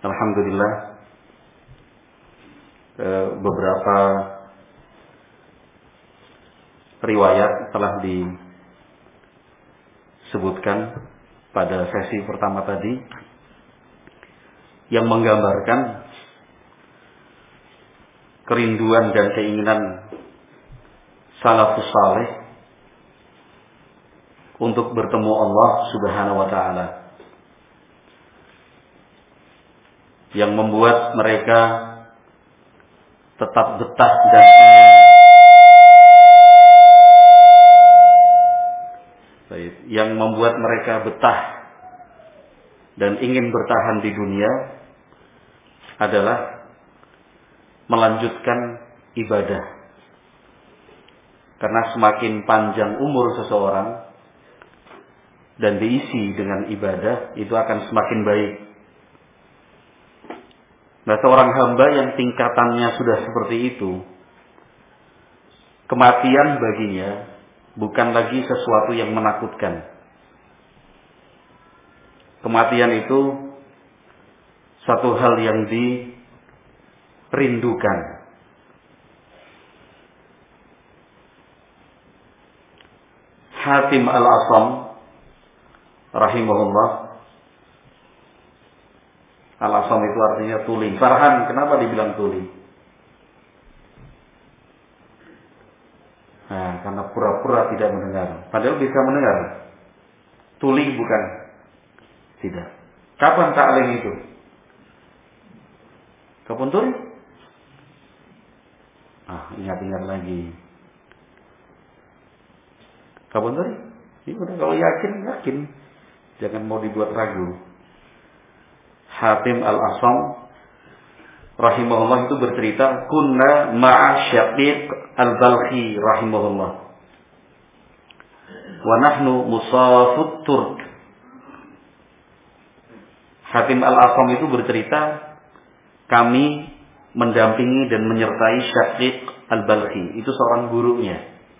Alhamdulillah, beberapa riwayat telah disebutkan pada sesi pertama tadi yang menggambarkan kerinduan dan keinginan salafus saleh untuk bertemu Allah Subhanahu wa taala, yang membuat mereka tetap betah dan yang membuat mereka betah dan ingin bertahan di dunia adalah melanjutkan ibadah. Karena semakin panjang umur seseorang dan diisi dengan ibadah, itu akan semakin baik. Nah, seorang hamba yang tingkatannya sudah seperti itu, kematian baginya bukan lagi sesuatu yang menakutkan. Kematian itu satu hal yang dirindukan. Hatim Al-Asam rahimahullah. Al-Asam itu artinya tuli. Farhan, kenapa dibilang tuli? Nah, karena pura-pura tidak mendengar. Padahal bisa mendengar. Tuli bukan? Tidak. Kapan taklim itu? Kapan tuli? Ingat-ingat lagi. Kapan tuli? Ya, kalau yakin. Jangan mau dibuat ragu. Hatim Al-Asam rahimahullah itu bercerita, kunna ma'a Syaqiq Al-Balkhi rahimahullah wa nahnu musafut Turk. Hatim Al-Asam itu bercerita, kami mendampingi dan menyertai Syaqiq Al-Balkhi, itu seorang gurunya.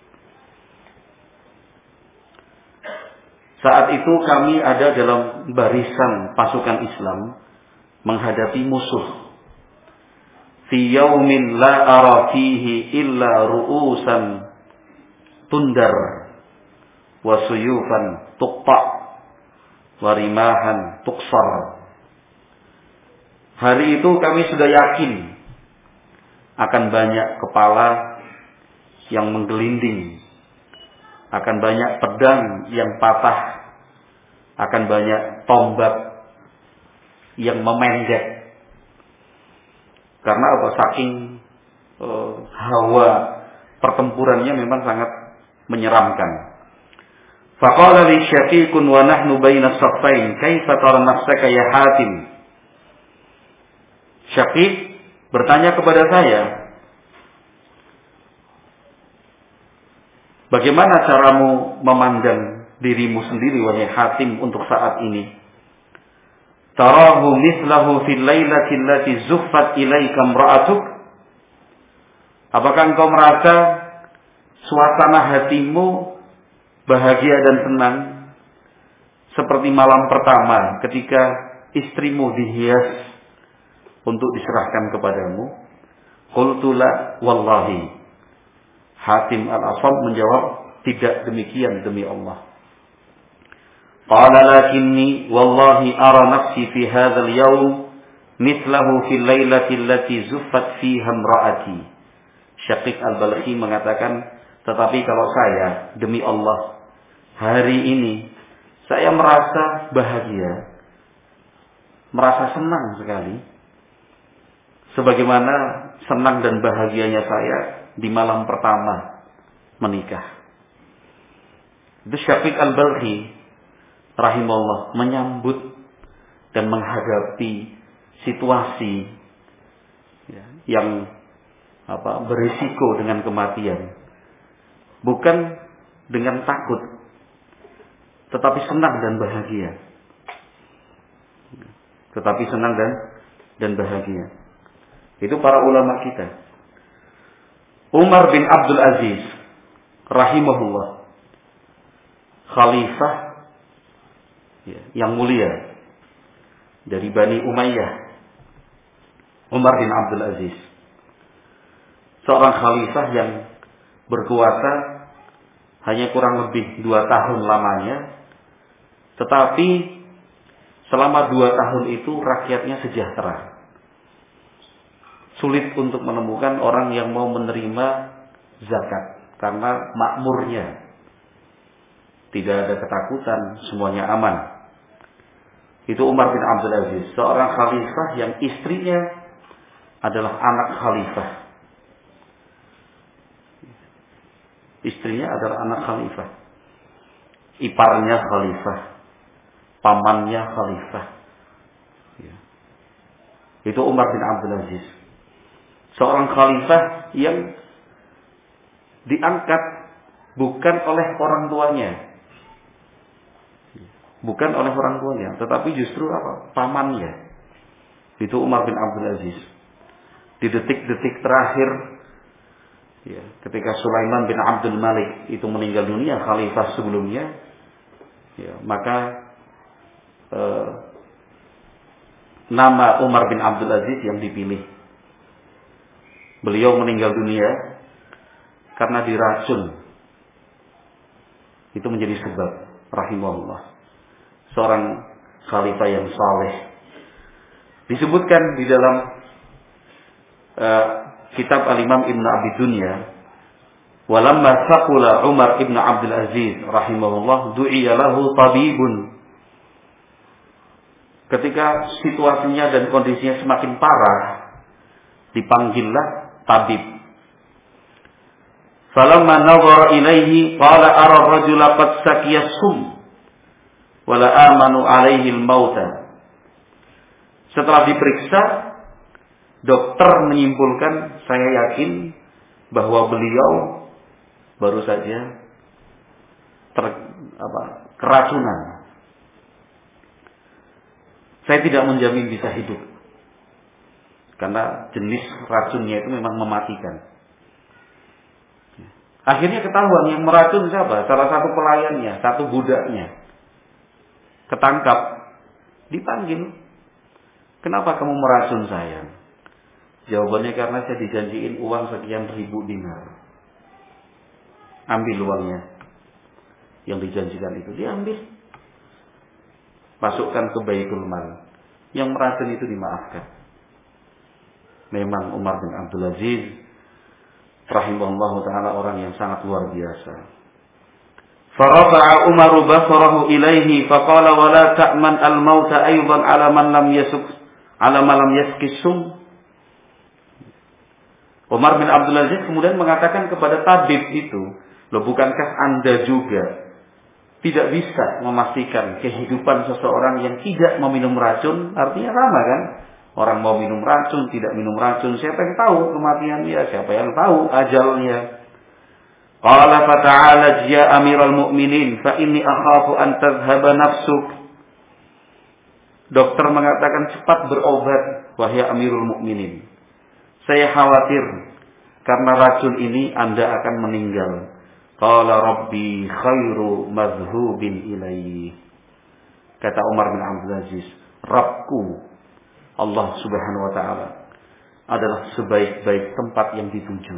Saat itu kami ada dalam barisan pasukan Islam menghadapi musuh. Fi yaumin la ara fihi illa ru'usan tundar wa suyufan tuqta wa rimahan tuqsar. Hari itu kami sudah yakin akan banyak kepala yang menggelinding, akan banyak pedang yang patah, akan banyak tombak yang memendek. Karena apa? Saking hawa pertempurannya memang sangat menyeramkan. Faqala li Syaqiqun wa nahnu baina as-saffain, kaifa tara nafsaka ya Hatim? Syaqiq bertanya kepada saya, bagaimana caramu memandang dirimu sendiri wahai Hatim untuk saat ini? Tarahu mislahu fil lailati allati zuffat ilaika imra'atuk? Apakah engkau merasa suasana hatimu bahagia dan senang seperti malam pertama ketika istrimu dihias untuk diserahkan kepadamu? Qultu la wallahi. Hatim Al-Asam menjawab, tidak demikian demi Allah. Qala lakinni wallahi ara nafsi fi hadzal yawm mithlahu fil lailati allati zuffat fiha imraati. Syaqiq Al-Balkhi mengatakan, tetapi kalau saya demi Allah, hari ini saya merasa bahagia, merasa senang sekali, sebagaimana senang dan bahagianya saya di malam pertama menikah. Itu Syaqiq Al-Balkhi rahimahullah menyambut dan menghadapi situasi yang berisiko dengan kematian, bukan dengan takut, tetapi senang dan bahagia. Itu para ulama kita. Umar bin Abdul Aziz rahimahullah, khalifah yang mulia dari Bani Umayyah, Umar bin Abdul Aziz, seorang khalifah yang berkuasa hanya kurang lebih 2 tahun lamanya, tetapi selama 2 tahun itu rakyatnya sejahtera. Sulit untuk menemukan orang yang mau menerima zakat karena makmurnya. Tidak ada ketakutan, semuanya aman. Itu Umar bin Abdul Aziz, seorang khalifah yang istrinya adalah anak khalifah. Istrinya adalah anak khalifah. Iparnya khalifah. Pamannya khalifah. Itu Umar bin Abdul Aziz. Seorang khalifah yang diangkat bukan oleh orang tuanya. Bukan oleh orang tuanya, tetapi justru apa? Pamannya. Itu Umar bin Abdul Aziz. Di detik-detik terakhir, ya, ketika Sulaiman bin Abdul Malik itu meninggal dunia, khalifah sebelumnya, ya, maka nama Umar bin Abdul Aziz yang dipilih. Beliau meninggal dunia karena diracun. Itu menjadi sebab, rahimahullah. Seorang khalifah yang saleh. Disebutkan di dalam kitab Al-Imam Ibn Abi Dunya, walamma saqula Umar ibn Abdul Aziz rahimahullah du'iya lahu tabibun. Ketika situasinya dan kondisinya semakin parah, dipanggillah tabib. Falamma nazara ilaihi qala ara ar-rajula qad sakiya sum wa la amanu alaihi al-mauta. Setelah diperiksa, dokter menyimpulkan, saya yakin bahwa beliau baru saja keracunan. Saya tidak menjamin bisa hidup. Karena jenis racunnya itu memang mematikan. Akhirnya ketahuan yang meracun siapa? Salah satu pelayannya, satu budaknya. Ketangkap, dipanggil. Kenapa kamu meracun saya? Jawabannya karena saya dijanjiin uang sekian ribu dinar. Ambil uangnya. Yang dijanjikan itu diambil. Masukkan ke Baitul Mal. Yang meracun itu dimaafkan. Memang Umar bin Abdul Aziz rahimahullahu ta'ala orang yang sangat luar biasa. Farafa'a Umar basarahu ilaihi faqala wa la ta'man al-mauta aydan ala man lam yaskisum. Umar bin Abdul Aziz kemudian mengatakan kepada tabib itu, loh, bukankah Anda juga tidak bisa memastikan kehidupan seseorang yang tidak meminum racun? Artinya sama kan? Orang mau minum racun, tidak minum racun, siapa yang tahu kematiannya, siapa yang tahu ajalnya. Qala fata'ala ya amiral mu'minin fa inni akhafu an tadhhaba nafsuk. Dokter mengatakan cepat berobat wahai amirul mu'minin. Saya khawatir karena racun ini Anda akan meninggal. Qala rabbi khairu madhhubin ilaihi. Kata Umar bin Abdul Aziz, Rabbku Allah subhanahu wa ta'ala adalah sebaik-baik tempat yang dituju.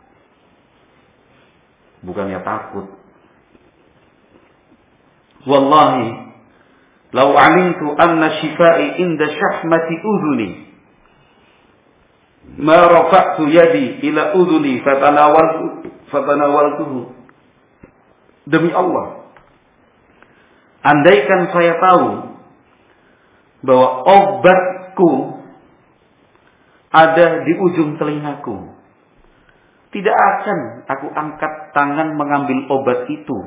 Bukannya takut. Wallahi law alimtu anna shifai inda syahmati udhuni ma rafa'tu yadi ila udhuni fatanawaltuhu. Demi Allah, andaikan saya tahu bahwa obatku ada di ujung telingaku, tidak akan aku angkat tangan mengambil obat itu.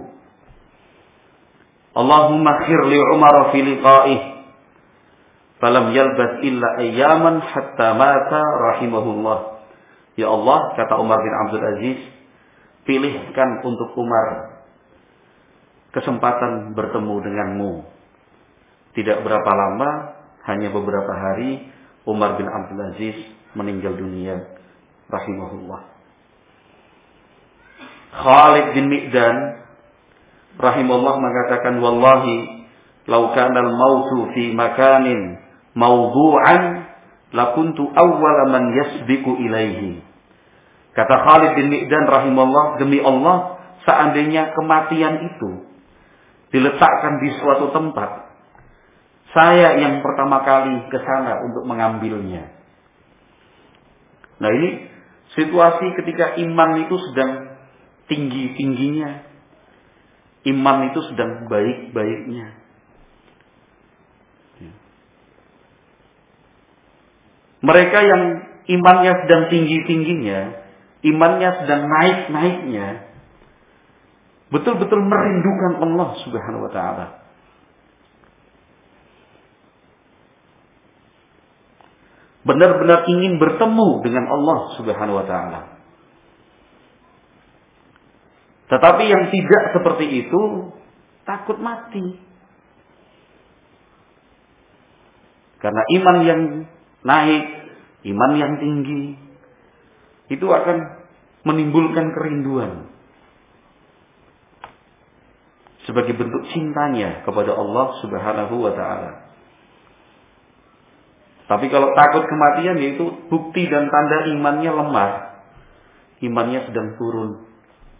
Allahumma khir li Umar fi liqa'ih falam yalbas illa ayyaman hatta mata rahimahullah. Ya Allah, kata Umar bin Abdul Aziz, pilihkan untuk Umar kesempatan bertemu denganmu. Tidak berapa lama, hanya beberapa hari, Umar bin Abdul Aziz meninggal dunia rahimahullah. Khalid bin Mi'dan rahimahullah mengatakan, wallahi law kana al-mautu fi makanin mawdu'an lakuntu awwala man yasbiqu ilaihi. Kata Khalid bin Mi'dan rahimahullah, demi Allah, seandainya kematian itu diletakkan di suatu tempat, saya yang pertama kali ke sana untuk mengambilnya. Nah, ini situasi ketika iman itu sedang tinggi-tingginya. Iman itu sedang baik-baiknya. Mereka yang imannya sedang tinggi-tingginya, imannya sedang naik-naiknya, betul-betul merindukan Allah Subhanahu wa ta'ala. Benar-benar ingin bertemu dengan Allah Subhanahu wa ta'ala. Tetapi yang tidak seperti itu takut mati. Karena iman yang naik, iman yang tinggi, itu akan menimbulkan kerinduan. Sebagai bentuk cintanya kepada Allah Subhanahu wa ta'ala. Tapi kalau takut kematian, yaitu bukti dan tanda imannya lemah. Imannya sedang turun.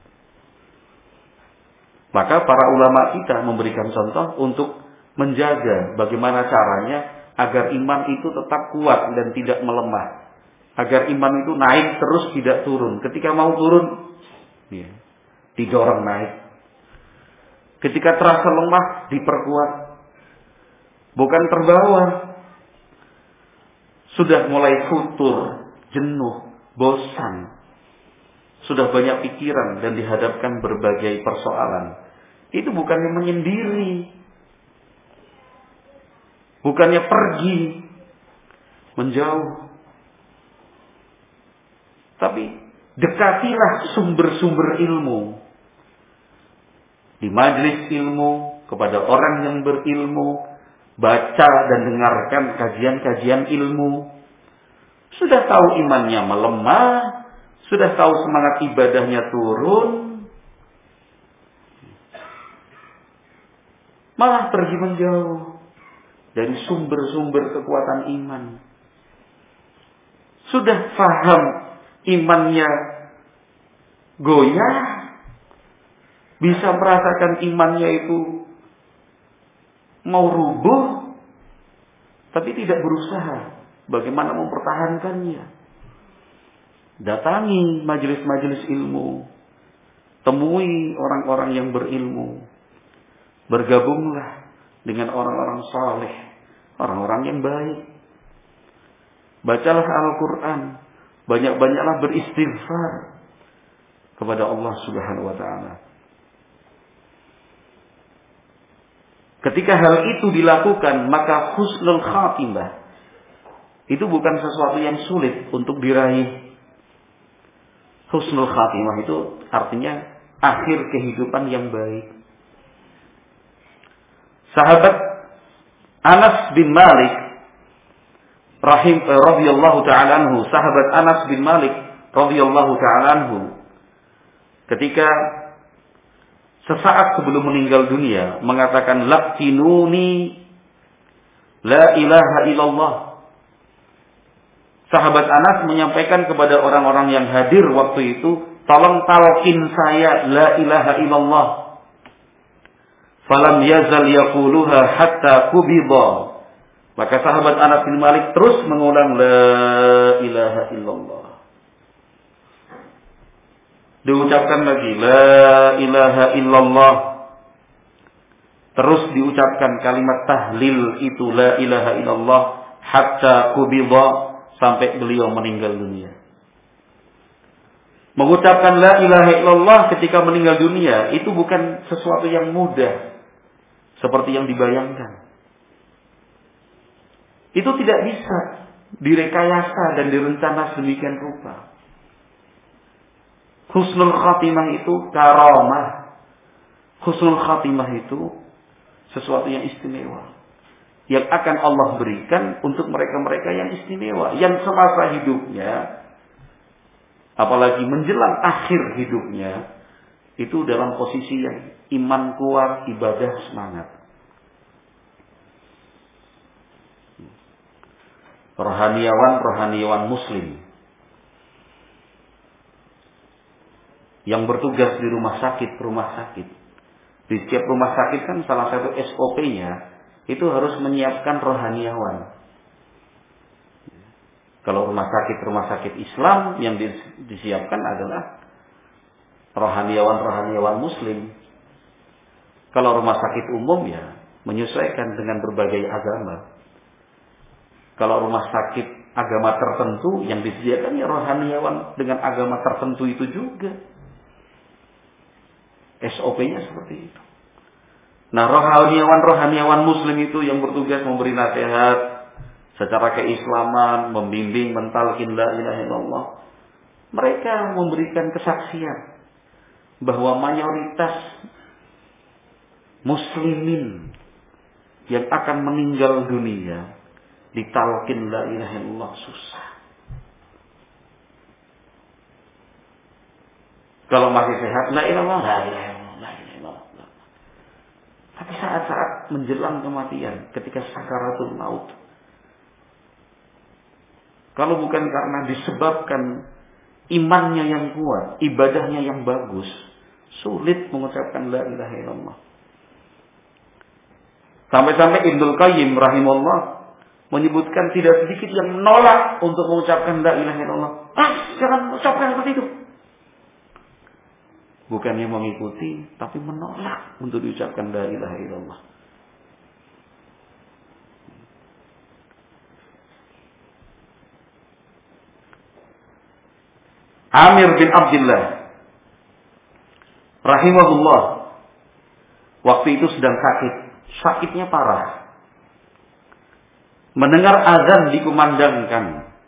Maka para ulama kita memberikan contoh untuk menjaga bagaimana caranya agar iman itu tetap kuat dan tidak melemah. Agar iman itu naik terus, tidak turun. Ketika mau turun, didorong naik. Ketika terasa lemah, diperkuat. Bukan terbawa. Sudah mulai futur, jenuh, bosan. Sudah banyak pikiran dan dihadapkan berbagai persoalan. Itu bukannya menyendiri. Bukannya pergi, menjauh. Tapi dekatilah sumber-sumber ilmu. Di majelis ilmu, kepada orang yang berilmu, baca dan dengarkan kajian-kajian ilmu. Sudah tahu imannya melemah, sudah tahu semangat ibadahnya turun, malah pergi menjauh dari sumber-sumber kekuatan iman. Sudah paham imannya goyah, bisa merasakan imannya itu mau rubuh, tapi tidak berusaha bagaimana mempertahankannya. Datangi majelis-majelis ilmu, temui orang-orang yang berilmu, bergabunglah dengan orang-orang saleh, orang-orang yang baik. Bacalah Al-Quran, banyak-banyaklah beristighfar kepada Allah Subhanahu wa ta'ala. Ketika hal itu dilakukan, maka husnul khatimah itu bukan sesuatu yang sulit untuk diraih. Husnul khatimah itu artinya akhir kehidupan yang baik. Sahabat Anas bin Malik radhiyallahu ta'ala anhu, sahabat Anas bin Malik radhiyallahu ta'ala anhu, ketika sesaat sebelum meninggal dunia mengatakan, laqinuni la ilaha illallah. Sahabat Anas menyampaikan kepada orang-orang yang hadir waktu itu, tolong talqin saya la ilaha illallah. Falam yazal yaquluha hatta qubida. Maka sahabat Anas bin Malik terus mengulang la ilaha illallah. Diucapkan lagi la ilaha illallah. Terus diucapkan kalimat tahlil itu la ilaha illallah hatta qubida, sampai beliau meninggal dunia. Mengucapkan la ilaha illallah ketika meninggal dunia itu bukan sesuatu yang mudah seperti yang dibayangkan. Itu tidak bisa direkayasa dan direncana sedemikian rupa. Husnul khatimah itu karamah. Husnul khatimah itu sesuatu yang istimewa, yang akan Allah berikan untuk mereka-mereka yang istimewa, yang semasa hidupnya, apalagi menjelang akhir hidupnya, itu dalam posisi yang iman kuat, ibadah semangat. rohaniawan muslim yang bertugas di rumah sakit. Di setiap rumah sakit kan salah satu SOP-nya itu harus menyiapkan rohaniawan. Kalau rumah sakit Islam yang disiapkan adalah rohaniawan muslim. Kalau rumah sakit umum ya menyesuaikan dengan berbagai agama. Kalau rumah sakit agama tertentu yang disediakan ya rohaniawan dengan agama tertentu itu juga. SOP-nya seperti itu. Nah, rohaniawan muslim itu yang bertugas memberi nasihat secara keislaman, membimbing, mentalkin la ilaha illallah. Mereka memberikan kesaksian bahwa mayoritas muslimin yang akan meninggal dunia ditalkin la ilaha illallah susah. Kalau masih sehat la ilaha illallah. Tapi saat-saat menjelang kematian, ketika sakaratul maut, kalau bukan karena disebabkan imannya yang kuat, ibadahnya yang bagus, sulit mengucapkan la ilaha illallah. Sampai-sampai Ibnul Qayyim rahimahullah menyebutkan tidak sedikit yang menolak untuk mengucapkan la ilaha illallah. Jangan ucapkan seperti itu. Bukannya mengikuti, tapi menolak untuk diucapkan la ilaha illallah. Amir bin Abdullah rahimahullah waktu itu sedang sakitnya parah. Mendengar azan dikumandangkan.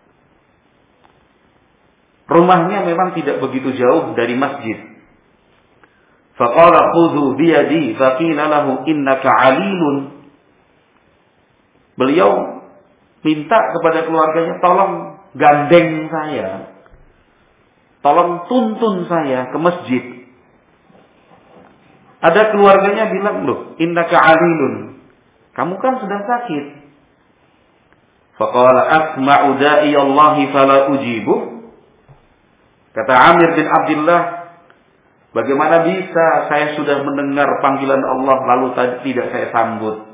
Rumahnya memang tidak begitu jauh dari masjid. Faqala khudhu biyadi faqila lahu innaka alimun. Beliau minta kepada keluarganya, tolong gandeng saya. Tolong tuntun saya ke masjid. Ada keluarganya bilang, loh, innaka alilun. Kamu kan sedang sakit. Faqala asma'u da'i Allahi fala ujibu. Kata Amir bin Abdullah, bagaimana bisa saya sudah mendengar panggilan Allah lalu tidak saya sambut?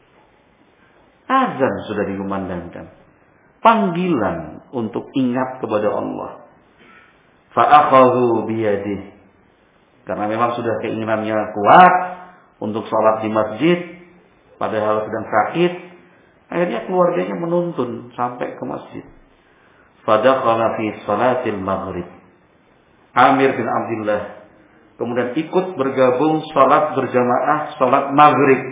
Azan sudah dikumandangkan. Panggilan untuk ingat kepada Allah. Fa'akhadhu biyadih. Karena memang sudah keinginannya kuat untuk sholat di masjid, padahal sedang sakit, akhirnya keluarganya menuntun sampai ke masjid. Fadakhala fi salatil maghrib. Amir bin Abdullah kemudian ikut bergabung sholat berjamaah sholat maghrib.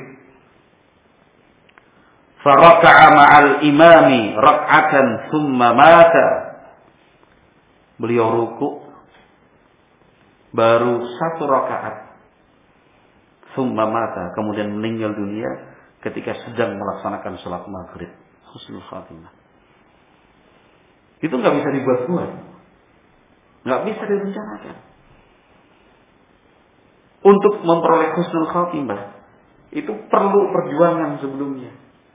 Faraka'a ma'al imami rak'atan thumma mata. Beliau ruku baru 1 rakaat. Thumma mata, kemudian meninggal dunia ketika sedang melaksanakan sholat maghrib. Husnul khatimah. Itu nggak bisa dibuat-buat, nggak bisa direncanakan. Untuk memperoleh husnul khatimah itu perlu perjuangan sebelumnya.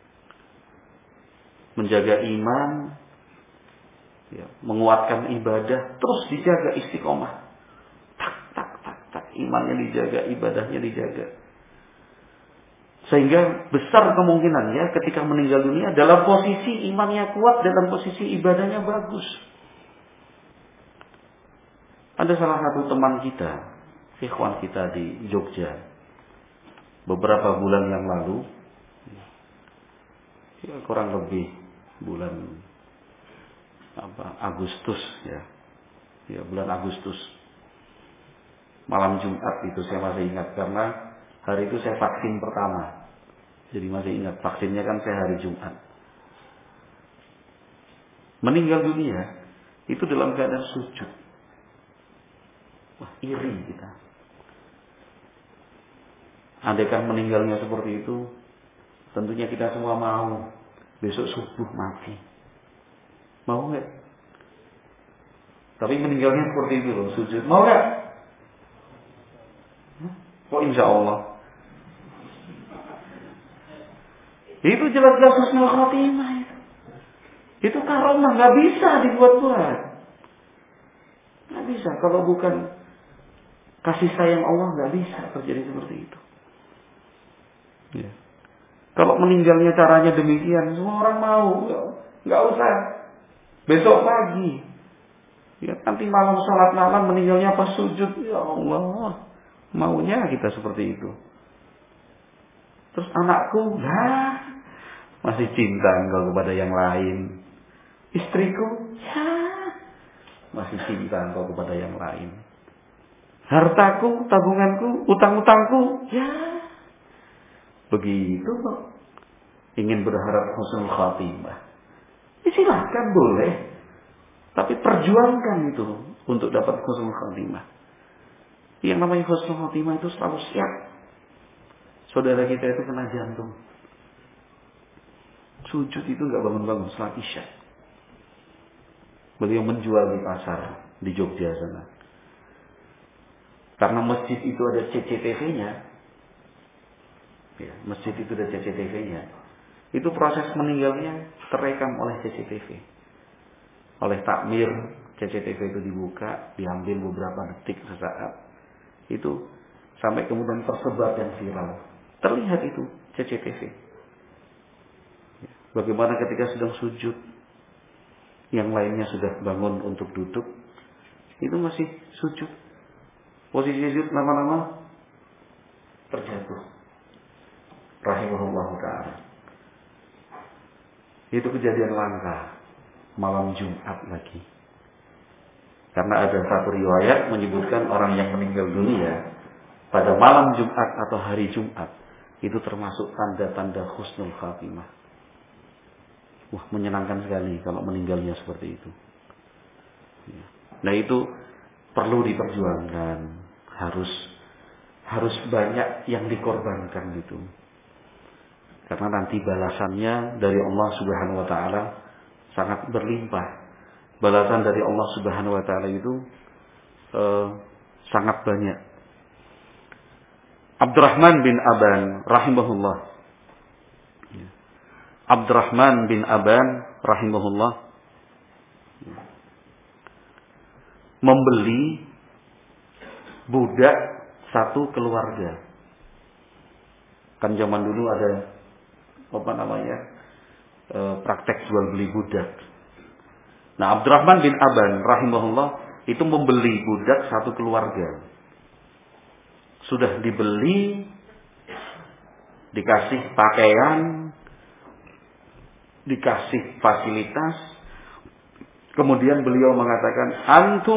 Menjaga iman, ya, menguatkan ibadah, terus dijaga istiqomah. Imannya dijaga, ibadahnya dijaga. Sehingga besar kemungkinannya ketika meninggal dunia dalam posisi imannya kuat, dalam posisi ibadahnya bagus. Ada salah satu teman kita, ikhwan kita di Jogja, beberapa bulan yang lalu, ya, kurang lebih bulan Agustus, ya bulan Agustus. Malam Jumat itu saya masih ingat karena hari itu saya vaksin pertama. Jadi masih ingat, vaksinnya kan saya hari Jumat. Meninggal dunia itu dalam keadaan sujud. Wah, iri kita. Andaikan meninggalnya seperti itu, tentunya kita semua mau besok subuh mati. Mau nggak? Tapi meninggalnya seperti itu loh, sujud. Mau nggak? Oh, insya Allah. Itu jelas-jelas husnul khatimah. Itu karomah, nggak bisa dibuat-buat. Nggak bisa. Kalau bukan kasih sayang Allah, nggak bisa terjadi seperti itu. Ya. Kalau meninggalnya caranya demikian, semua orang mau. Nggak usah besok pagi. Ya, nanti malam sholat malam meninggalnya pas sujud. Ya Allah, maunya kita seperti itu. Terus anakku, nah, masih cinta engkau kepada yang lain. Istriku, ya, masih cinta engkau kepada yang lain. Hartaku, tabunganku, utang-utangku, ya, begitu kok. Ingin berharap husnul khatimah, ya silakan boleh, tapi perjuangkan itu untuk dapat husnul khatimah. Yang namanya husnul khatimah itu selalu siap. Saudara kita itu kena jantung, sujud itu nggak bangun-bangun setelah isya. Beliau menjual di pasar di Jogja sana. Karena masjid itu ada CCTV-nya. Ya, masjid itu ada CCTV-nya. Itu proses meninggalnya terekam oleh CCTV. Oleh takmir, CCTV itu dibuka, diambil beberapa detik sesaat. Itu sampai kemudian tersebar dan viral. Terlihat itu CCTV. Ya, bagaimana ketika sedang sujud, yang lainnya sudah bangun untuk duduk, itu masih sujud. Posisi sujud lama-lama terjatuh. Rahimahullah ta'ala. Itu kejadian langka malam Jumat lagi. Karena ada satu riwayat menyebutkan orang yang meninggal dunia pada malam Jumat atau hari Jumat itu termasuk tanda-tanda husnul khatimah. Wah, menyenangkan sekali kalau meninggalnya seperti itu. Nah, itu perlu diperjuangkan. Harus banyak yang dikorbankan gitu. Karena nanti balasannya dari Allah Subhanahu wa taala sangat berlimpah. Balasan dari Allah Subhanahu wa taala itu sangat banyak. Abdurrahman bin Aban rahimahullah. Abdurrahman bin Aban rahimahullah membeli budak satu keluarga. Kan zaman dulu ada praktek jual beli budak. Nah, Abdurrahman bin Aban rahimahullah itu membeli budak satu keluarga. Sudah dibeli, dikasih pakaian, dikasih fasilitas. Kemudian beliau mengatakan, antum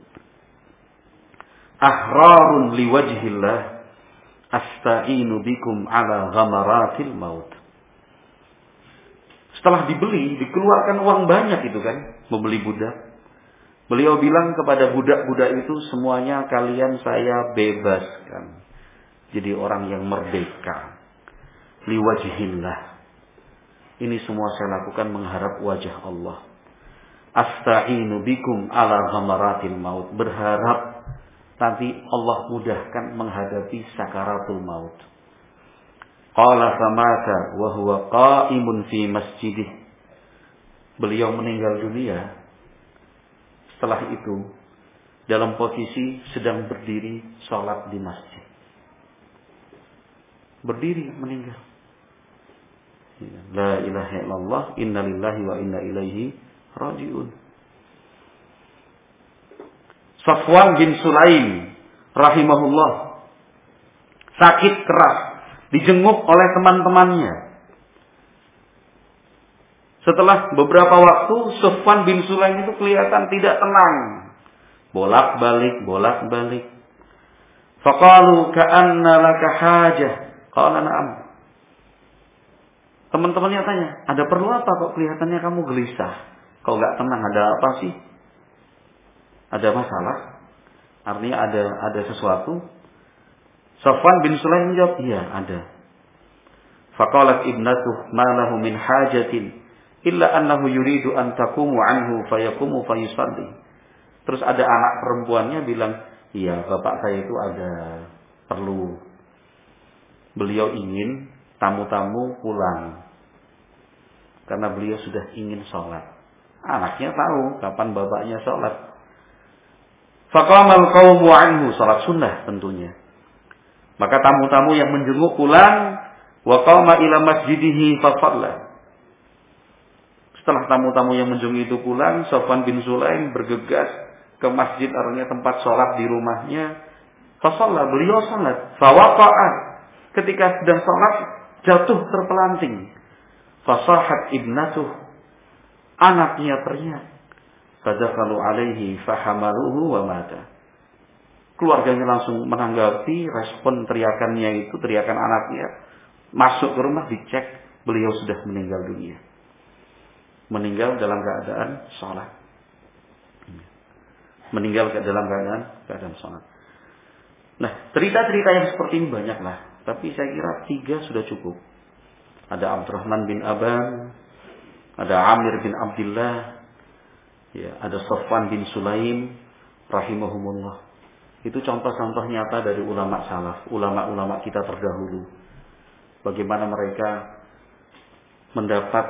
ahrarun liwajhillah asta'inu bikum ala ghamaratil maut. Setelah dibeli, dikeluarkan uang banyak itu kan, membeli budak. Beliau bilang kepada budak-budak itu, semuanya kalian saya bebaskan. Jadi orang yang merdeka. Liwajhillah. Ini semua saya lakukan mengharap wajah Allah. Asta'inu bikum ala ghamaratil maut. Berharap nanti Allah mudahkan menghadapi sakaratul maut. Qala famata wa huwa qa'imun fi masjidih. Beliau meninggal dunia. Setelah itu dalam posisi sedang berdiri sholat di masjid. Berdiri meninggal. La ilaha illallah, inna lillahi wa inna ilaihi raji'un. Safwan bin Sulaim rahimahullah sakit keras, dijenguk oleh teman-temannya. Setelah beberapa waktu, Safwan bin Sulaim itu kelihatan tidak tenang. Bolak-balik. Faqalu ka'anna laka hajah. Qala na'am. Teman-temannya tanya, ada perlu apa kok kelihatannya kamu gelisah? Kok gak tenang, ada apa sih? Ada masalah? Artinya ada sesuatu? Safwan bin Sulaim menjawab, iya ada. Faqalat ibnatuh ma lahu min hajatin illa annahu yuridu an taqumu anhu fayaqumu fayusalli. Terus ada anak perempuannya bilang, iya bapak saya itu ada perlu. Beliau ingin tamu-tamu pulang. Karena beliau sudah ingin sholat. Anaknya tahu kapan bapaknya sholat. Faqamal qaumu anhu, sholat sunnah tentunya. Maka tamu-tamu yang menjenguk pulang, wa qama ila masjidihi fa shalla. Setelah tamu-tamu yang menjenguk itu pulang, Sofwan bin Sulaim bergegas ke masjid, artinya tempat sholat di rumahnya. Fa shalla, beliau sholat. Fa waqa'a, ketika sedang sholat jatuh terpelanting. Fa sahat ibnatuh, anaknya teriak. Fadakhalu alaihi fahamaluhu wa mata. Keluarganya langsung menanggapi respon teriakannya itu, teriakan anaknya. Masuk ke rumah, dicek, beliau sudah meninggal dunia. Meninggal dalam keadaan sholat. Meninggal dalam keadaan sholat. Nah, cerita-cerita yang seperti ini banyaklah. Tapi saya kira 3 sudah cukup. Ada Abdurrahman bin Aban, ada Amir bin Abdullah, ya, ada Sofwan bin Sulaim rahimahumullah. Itu contoh-contoh nyata dari ulama salaf, ulama-ulama kita terdahulu. Bagaimana mereka mendapat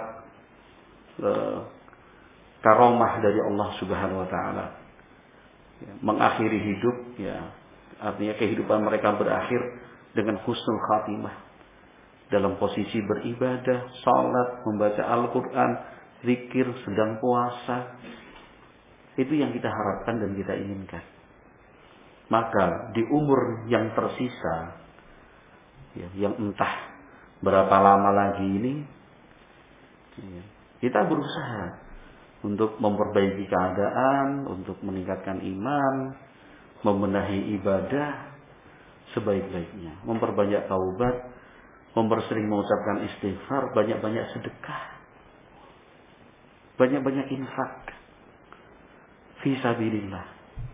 karomah dari Allah Subhanahu wa taala. Ya, mengakhiri hidup, ya, artinya kehidupan mereka berakhir dengan husnul khatimah. Dalam posisi beribadah, salat, membaca Al-Qur'an, zikir, sedang puasa. Itu yang kita harapkan dan kita inginkan. Maka di umur yang tersisa, ya, yang entah berapa lama lagi ini, ya, kita berusaha untuk memperbaiki keadaan, untuk meningkatkan iman, membenahi ibadah sebaik-baiknya, memperbanyak taubat, mempersering mengucapkan istighfar, banyak-banyak sedekah, banyak-banyak infak fisabilillah,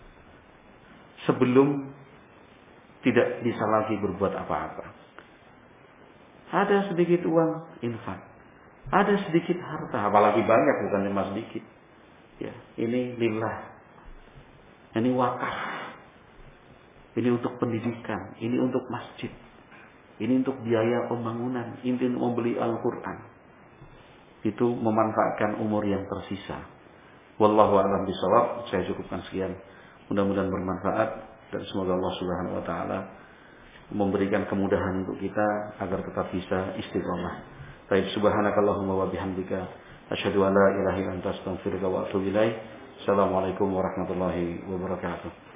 sebelum tidak bisa lagi berbuat apa-apa. Ada sedikit uang, infak. Ada sedikit harta, apalagi banyak, bukan cuma sedikit. Ya, ini lillah. Ini wakaf. Ini untuk pendidikan, ini untuk masjid. Ini untuk biaya pembangunan, ini untuk membeli Al-Qur'an. Itu memanfaatkan umur yang tersisa. Wallahu a'lam bishawab. Saya cukupkan sekian. Mudah-mudahan bermanfaat dan semoga Allah Subhanahu wa taala memberikan kemudahan untuk kita agar tetap bisa istiqomah. Baik, subhanakallahumma wa bihamdika asyhadu an la ilaha illa anta astaghfiruka wa atubu ilaik. Assalamualaikum warahmatullahi wabarakatuh.